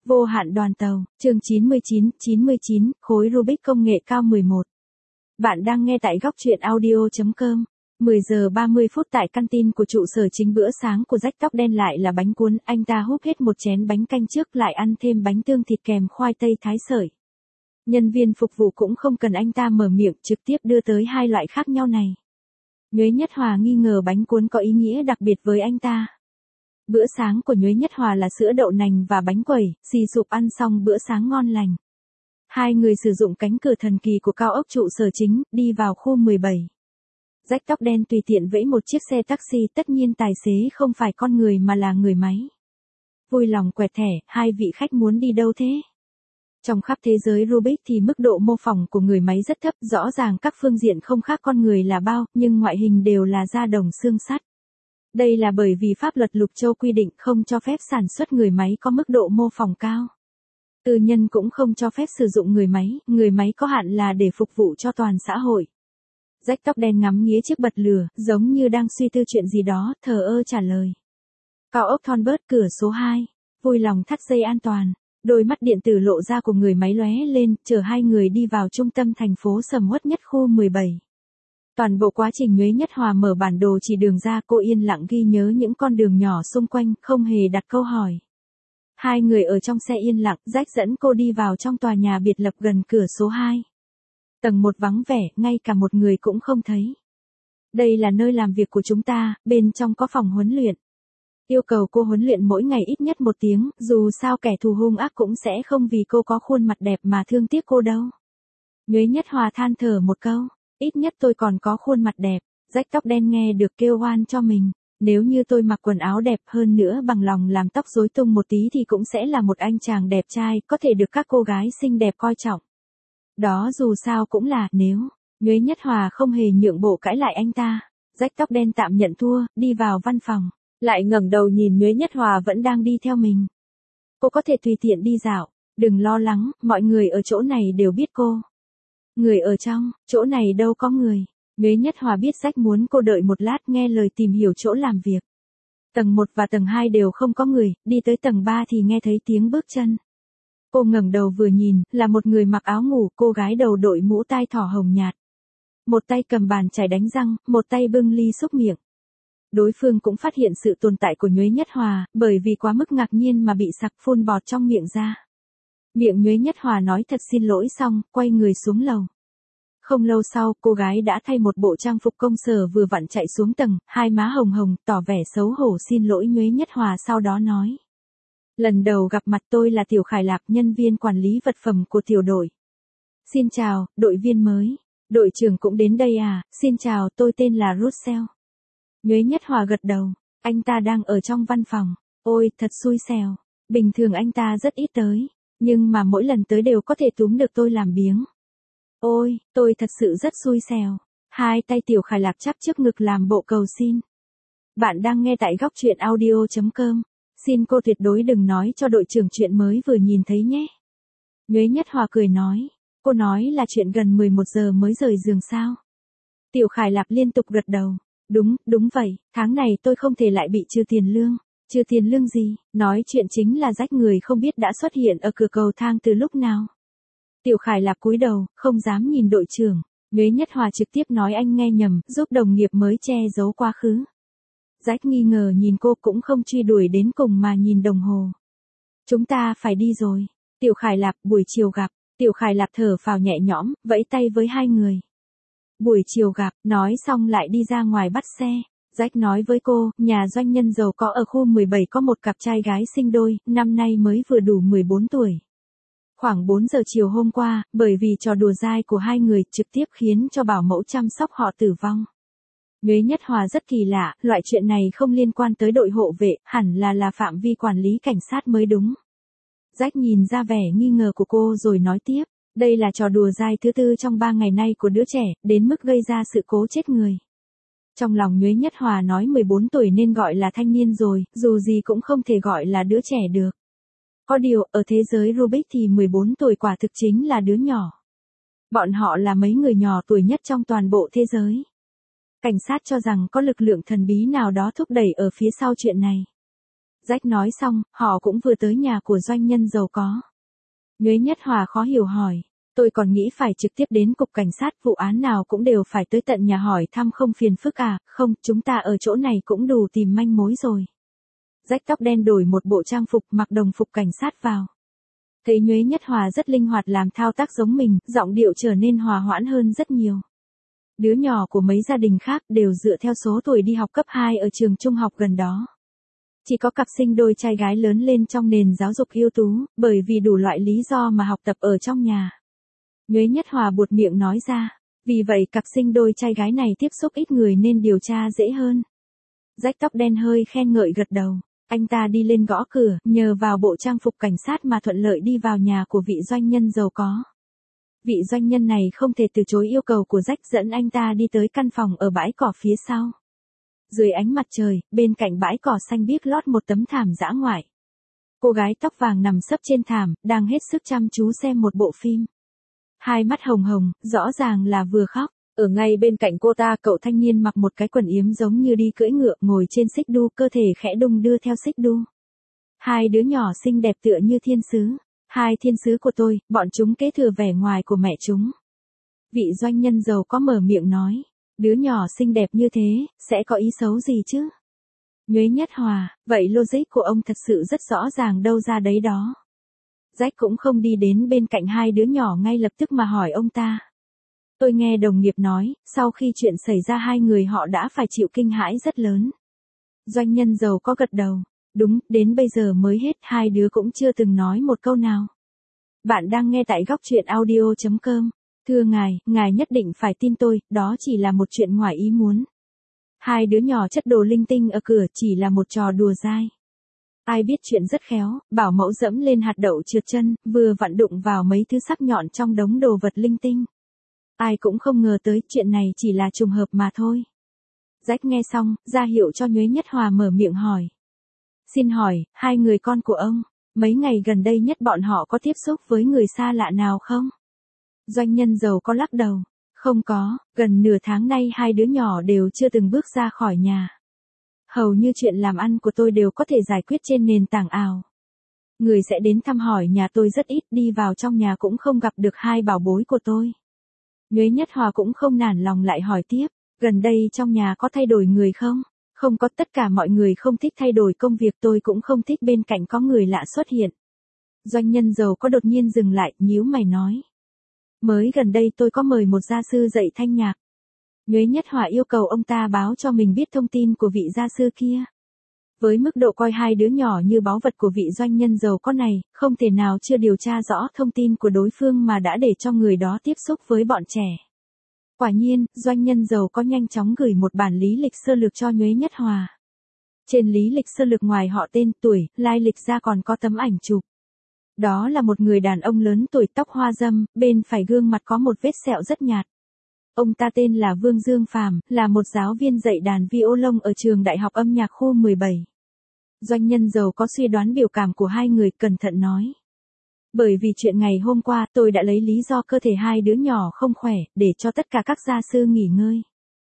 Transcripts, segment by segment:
Vô hạn đoàn tàu, chương 99, khối Rubik công nghệ cao 11. Bạn đang nghe tại góc truyện audio.com. 10 giờ 30 phút tại căn tin của trụ sở chính, bữa sáng của rách tóc đen lại là bánh cuốn, anh ta húp hết một chén bánh canh trước lại ăn thêm bánh tương thịt kèm khoai tây thái sợi. Nhân viên phục vụ cũng không cần anh ta mở miệng, trực tiếp đưa tới hai loại khác nhau này. Nhuế Nhất Hòa nghi ngờ bánh cuốn có ý nghĩa đặc biệt với anh ta. Bữa sáng của Nhuế Nhất Hòa là sữa đậu nành và bánh quẩy, xì sụp ăn xong bữa sáng ngon lành. Hai người sử dụng cánh cửa thần kỳ của cao ốc trụ sở chính, đi vào khu 17. Rách tóc đen tùy tiện vẫy một chiếc xe taxi, tất nhiên tài xế không phải con người mà là người máy. Vui lòng quẹt thẻ, hai vị khách muốn đi đâu thế? Trong khắp thế giới Rubik thì mức độ mô phỏng của người máy rất thấp, rõ ràng các phương diện không khác con người là bao, nhưng ngoại hình đều là da đồng xương sắt. Đây là bởi vì pháp luật Lục Châu quy định không cho phép sản xuất người máy có mức độ mô phỏng cao. Tư nhân cũng không cho phép sử dụng người máy có hạn là để phục vụ cho toàn xã hội. Rách tóc đen ngắm nghía chiếc bật lửa, giống như đang suy tư chuyện gì đó, thờ ơ trả lời. Cao ốc Thornburg, cửa số 2, vui lòng thắt dây an toàn. Đôi mắt điện tử lộ ra của người máy lóe lên, chở hai người đi vào trung tâm thành phố sầm uất nhất khu 17. Toàn bộ quá trình Nhuế Nhất Hòa mở bản đồ chỉ đường ra, cô yên lặng ghi nhớ những con đường nhỏ xung quanh, không hề đặt câu hỏi. Hai người ở trong xe yên lặng, Jack dẫn cô đi vào trong tòa nhà biệt lập gần cửa số 2. Tầng 1 vắng vẻ, ngay cả một người cũng không thấy. Đây là nơi làm việc của chúng ta, bên trong có phòng huấn luyện. Yêu cầu cô huấn luyện mỗi ngày ít nhất 1 tiếng, dù sao kẻ thù hung ác cũng sẽ không vì cô có khuôn mặt đẹp mà thương tiếc cô đâu. Nhuế Nhất Hòa than thở một câu. Ít nhất tôi còn có khuôn mặt đẹp. Rách tóc đen nghe được kêu oan cho mình. Nếu như tôi mặc quần áo đẹp hơn nữa, bằng lòng làm tóc rối tung một tí thì cũng sẽ là một anh chàng đẹp trai, có thể được các cô gái xinh đẹp coi trọng. Đó dù sao cũng là, nếu. Nhuế Nhất Hòa không hề nhượng bộ cãi lại anh ta. Rách tóc đen tạm nhận thua, đi vào văn phòng. Lại ngẩng đầu nhìn Nhuế Nhất Hòa vẫn đang đi theo mình. Cô có thể tùy tiện đi dạo. Đừng lo lắng, mọi người ở chỗ này đều biết cô. Người ở trong, chỗ này đâu có người. Nhuế Nhất Hòa biết Jack muốn cô đợi một lát, nghe lời tìm hiểu chỗ làm việc. Tầng 1 và tầng 2 đều không có người, đi tới tầng 3 thì nghe thấy tiếng bước chân. Cô ngẩng đầu vừa nhìn, là một người mặc áo ngủ, cô gái đầu đội mũ tai thỏ hồng nhạt. Một tay cầm bàn chải đánh răng, một tay bưng ly xúc miệng. Đối phương cũng phát hiện sự tồn tại của Nhuế Nhất Hòa, bởi vì quá mức ngạc nhiên mà bị sặc phun bọt trong miệng ra. Miệng Nhuế Nhất Hòa nói thật xin lỗi xong, quay người xuống lầu. Không lâu sau, cô gái đã thay một bộ trang phục công sở vừa vặn chạy xuống tầng, hai má hồng hồng, tỏ vẻ xấu hổ xin lỗi Nhuế Nhất Hòa, sau đó nói. Lần đầu gặp mặt, tôi là Tiểu Khải Lạc, nhân viên quản lý vật phẩm của tiểu đội. Xin chào, đội viên mới. Đội trưởng cũng đến đây à, xin chào, tôi tên là Russell. Nhuế Nhất Hòa gật đầu, anh ta đang ở trong văn phòng. Ôi, thật xui xẻo. Bình thường anh ta rất ít tới. Nhưng mà mỗi lần tới đều có thể túm được tôi làm biếng. Ôi, tôi thật sự rất xui xẻo. Hai tay Tiểu Khải Lạc chắp trước ngực làm bộ cầu xin. Bạn đang nghe tại góc truyện audio.com. Xin cô tuyệt đối đừng nói cho đội trưởng chuyện mới vừa nhìn thấy nhé. Nhuế Nhất Hòa cười nói. Cô nói là chuyện gần 11 giờ mới rời giường sao? Tiểu Khải Lạc liên tục gật đầu. Đúng vậy, tháng này tôi không thể lại bị trừ tiền lương. Trừ tiền lương gì? Nói chuyện chính là Rách người không biết đã xuất hiện ở cửa cầu thang từ lúc nào. Tiểu Khải Lạc cúi đầu, không dám nhìn đội trưởng. Nhuế Nhất Hòa trực tiếp nói anh nghe nhầm, giúp đồng nghiệp mới che giấu quá khứ. Rách nghi ngờ nhìn cô, cũng không truy đuổi đến cùng mà nhìn đồng hồ. Chúng ta phải đi rồi. Tiểu Khải Lạc, buổi chiều gặp. Tiểu Khải Lạc thở phào nhẹ nhõm, vẫy tay với hai người. Buổi chiều gặp, nói xong lại đi ra ngoài bắt xe. Jack nói với cô, nhà doanh nhân giàu có ở khu 17 có một cặp trai gái sinh đôi, năm nay mới vừa đủ 14 tuổi. Khoảng 4 giờ chiều hôm qua, bởi vì trò đùa dai của hai người trực tiếp khiến cho bảo mẫu chăm sóc họ tử vong. Nhuế Nhất Hòa rất kỳ lạ, loại chuyện này không liên quan tới đội hộ vệ, hẳn là phạm vi quản lý cảnh sát mới đúng. Jack nhìn ra vẻ nghi ngờ của cô rồi nói tiếp, đây là trò đùa dai thứ 4 trong 3 ngày nay của đứa trẻ, đến mức gây ra sự cố chết người. Trong lòng Nhuế Nhất Hòa nói 14 tuổi nên gọi là thanh niên rồi, dù gì cũng không thể gọi là đứa trẻ được. Có điều, ở thế giới Rubik thì 14 tuổi quả thực chính là đứa nhỏ. Bọn họ là mấy người nhỏ tuổi nhất trong toàn bộ thế giới. Cảnh sát cho rằng có lực lượng thần bí nào đó thúc đẩy ở phía sau chuyện này. Rách nói xong, họ cũng vừa tới nhà của doanh nhân giàu có. Nhuế Nhất Hòa khó hiểu hỏi. Tôi còn nghĩ phải trực tiếp đến cục cảnh sát, vụ án nào cũng đều phải tới tận nhà hỏi thăm không phiền phức à, không, chúng ta ở chỗ này cũng đủ tìm manh mối rồi. Rách tóc đen đổi một bộ trang phục, mặc đồng phục cảnh sát vào. Thấy Nhuế Nhất Hòa rất linh hoạt làm thao tác giống mình, giọng điệu trở nên hòa hoãn hơn rất nhiều. Đứa nhỏ của mấy gia đình khác đều dựa theo số tuổi đi học cấp 2 ở trường trung học gần đó. Chỉ có cặp sinh đôi trai gái lớn lên trong nền giáo dục ưu tú, bởi vì đủ loại lý do mà học tập ở trong nhà. Nhuế Nhất Hòa buột miệng nói ra, vì vậy cặp sinh đôi trai gái này tiếp xúc ít người nên điều tra dễ hơn. Rách tóc đen hơi khen ngợi gật đầu, anh ta đi lên gõ cửa, nhờ vào bộ trang phục cảnh sát mà thuận lợi đi vào nhà của vị doanh nhân giàu có. Vị doanh nhân này không thể từ chối yêu cầu của Rách, dẫn anh ta đi tới căn phòng ở bãi cỏ phía sau. Dưới ánh mặt trời, bên cạnh bãi cỏ xanh biếc lót một tấm thảm dã ngoại. Cô gái tóc vàng nằm sấp trên thảm, đang hết sức chăm chú xem một bộ phim. Hai mắt hồng hồng, rõ ràng là vừa khóc. Ở ngay bên cạnh cô ta, cậu thanh niên mặc một cái quần yếm giống như đi cưỡi ngựa, ngồi trên xích đu, cơ thể khẽ đung đưa theo xích đu. Hai đứa nhỏ xinh đẹp tựa như thiên sứ. Hai thiên sứ của tôi, bọn chúng kế thừa vẻ ngoài của mẹ chúng. Vị doanh nhân giàu có mở miệng nói. Đứa nhỏ xinh đẹp như thế, sẽ có ý xấu gì chứ? Nhuế Nhất Hòa, vậy logic của ông thật sự rất rõ ràng đâu ra đấy đó. Rách cũng không đi đến bên cạnh hai đứa nhỏ ngay lập tức mà hỏi ông ta. Tôi nghe đồng nghiệp nói, sau khi chuyện xảy ra hai người họ đã phải chịu kinh hãi rất lớn. Doanh nhân giàu có gật đầu. Đúng, đến bây giờ mới hết, hai đứa cũng chưa từng nói một câu nào. Bạn đang nghe tại góc truyện audio.com. Thưa ngài nhất định phải tin tôi, đó chỉ là một chuyện ngoài ý muốn. Hai đứa nhỏ chất đồ linh tinh ở cửa chỉ là một trò đùa dai. Ai biết chuyện rất khéo, bảo mẫu dẫm lên hạt đậu trượt chân, vừa vặn đụng vào mấy thứ sắc nhọn trong đống đồ vật linh tinh. Ai cũng không ngờ tới chuyện này chỉ là trùng hợp mà thôi. Rách nghe xong, ra hiệu cho Nhuế Nhất Hòa mở miệng hỏi. Xin hỏi, hai người con của ông, mấy ngày gần đây nhất bọn họ có tiếp xúc với người xa lạ nào không? Doanh nhân giàu có lắc đầu. Không có, gần nửa tháng nay hai đứa nhỏ đều chưa từng bước ra khỏi nhà. Hầu như chuyện làm ăn của tôi đều có thể giải quyết trên nền tảng ảo. Người sẽ đến thăm hỏi nhà tôi rất ít, đi vào trong nhà cũng không gặp được hai bảo bối của tôi. Nhuế Nhất Hòa cũng không nản lòng lại hỏi tiếp, gần đây trong nhà có thay đổi người không? Không có, tất cả mọi người không thích thay đổi công việc, tôi cũng không thích bên cạnh có người lạ xuất hiện. Doanh nhân giàu có đột nhiên dừng lại, nhíu mày nói. Mới gần đây tôi có mời một gia sư dạy thanh nhạc. Nhuế Nhất Hòa yêu cầu ông ta báo cho mình biết thông tin của vị gia sư kia. Với mức độ coi hai đứa nhỏ như báu vật của vị doanh nhân giàu có này, không thể nào chưa điều tra rõ thông tin của đối phương mà đã để cho người đó tiếp xúc với bọn trẻ. Quả nhiên, doanh nhân giàu có nhanh chóng gửi một bản lý lịch sơ lược cho Nhuế Nhất Hòa. Trên lý lịch sơ lược ngoài họ tên, tuổi, lai lịch ra còn có tấm ảnh chụp. Đó là một người đàn ông lớn tuổi, tóc hoa râm, bên phải gương mặt có một vết sẹo rất nhạt. Ông ta tên là Vương Dương Phàm, là một giáo viên dạy đàn violon ở trường Đại học Âm nhạc khu 17. Doanh nhân giàu có suy đoán biểu cảm của hai người, cẩn thận nói. Bởi vì chuyện ngày hôm qua tôi đã lấy lý do cơ thể hai đứa nhỏ không khỏe, để cho tất cả các gia sư nghỉ ngơi.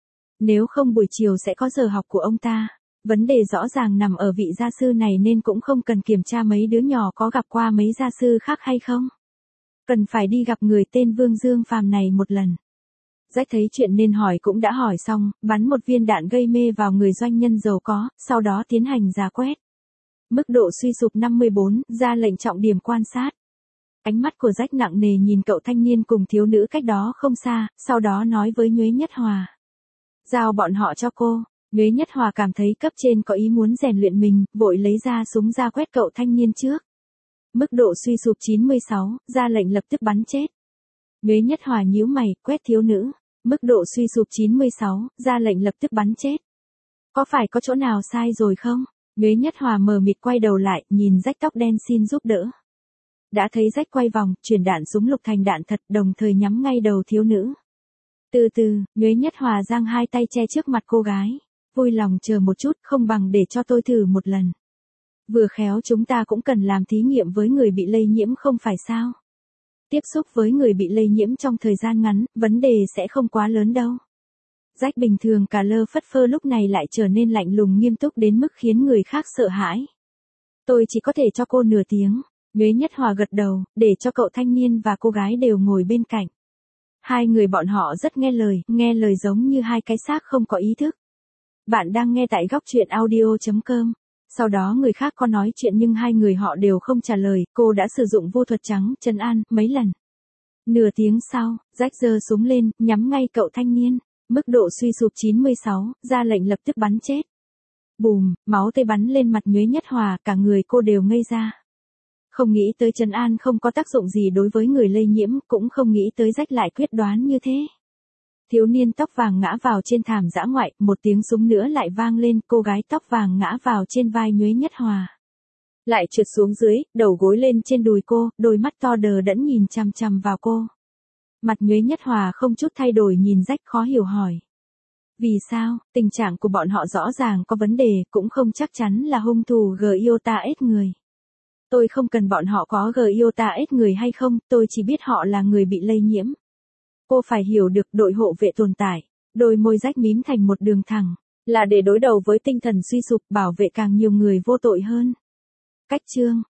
Nếu không buổi chiều sẽ có giờ học của ông ta. Vấn đề rõ ràng nằm ở vị gia sư này nên cũng không cần kiểm tra mấy đứa nhỏ có gặp qua mấy gia sư khác hay không. Cần phải đi gặp người tên Vương Dương Phàm này một lần. Rách thấy chuyện nên hỏi cũng đã hỏi xong, bắn một viên đạn gây mê vào người doanh nhân giàu có, sau đó tiến hành rà quét. Mức độ suy sụp 54, ra lệnh trọng điểm quan sát. Ánh mắt của Rách nặng nề nhìn cậu thanh niên cùng thiếu nữ cách đó không xa, sau đó nói với Nhuế Nhất Hòa. Giao bọn họ cho cô. Nhuế Nhất Hòa cảm thấy cấp trên có ý muốn rèn luyện mình, vội lấy ra súng ra quét cậu thanh niên trước. Mức độ suy sụp 96, ra lệnh lập tức bắn chết. Nhuế Nhất Hòa nhíu mày, quét thiếu nữ. Mức độ suy sụp 96, ra lệnh lập tức bắn chết. Có phải có chỗ nào sai rồi không? Nhuế Nhất Hòa mờ mịt quay đầu lại, nhìn Rách tóc đen xin giúp đỡ. Đã thấy Rách quay vòng, chuyển đạn súng lục thành đạn thật, đồng thời nhắm ngay đầu thiếu nữ. Từ từ, Nhuế Nhất Hòa giang hai tay che trước mặt cô gái. Vui lòng chờ một chút, không bằng để cho tôi thử một lần. Vừa khéo chúng ta cũng cần làm thí nghiệm với người bị lây nhiễm không phải sao? Tiếp xúc với người bị lây nhiễm trong thời gian ngắn, vấn đề sẽ không quá lớn đâu. Rách bình thường cả lơ phất phơ lúc này lại trở nên lạnh lùng nghiêm túc đến mức khiến người khác sợ hãi. Tôi chỉ có thể cho cô nửa tiếng. Nhuế Nhất Hòa gật đầu, để cho cậu thanh niên và cô gái đều ngồi bên cạnh. Hai người bọn họ rất nghe lời giống như hai cái xác không có ý thức. Bạn đang nghe tại góc truyện audio.com. Sau đó người khác có nói chuyện nhưng hai người họ đều không trả lời, cô đã sử dụng vô thuật trắng trấn an mấy lần. Nửa tiếng sau, Jack giơ súng lên, nhắm ngay cậu thanh niên. Mức độ suy sụp 96, ra lệnh lập tức bắn chết. Bùm, máu tươi bắn lên mặt Nhuế Nhất Hòa, cả người cô đều ngây ra. Không nghĩ tới trấn an không có tác dụng gì đối với người lây nhiễm, cũng không nghĩ tới Jack lại quyết đoán như thế. Thiếu niên tóc vàng ngã vào trên thảm dã ngoại, một tiếng súng nữa lại vang lên, cô gái tóc vàng ngã vào trên vai Nhuế Nhất Hòa. Lại trượt xuống dưới, đầu gối lên trên đùi cô, đôi mắt to đờ đẫn nhìn chằm chằm vào cô. Mặt Nhuế Nhất Hòa không chút thay đổi nhìn Jack khó hiểu hỏi. Vì sao, tình trạng của bọn họ rõ ràng có vấn đề, cũng không chắc chắn là hung thủ Giota S người. Tôi không cần bọn họ có Giota S người hay không, tôi chỉ biết họ là người bị lây nhiễm. Cô phải hiểu được đội hộ vệ tồn tại. Đôi môi Jack mím thành một đường thẳng, là để đối đầu với tinh thần suy sụp, bảo vệ càng nhiều người vô tội hơn. Cách chương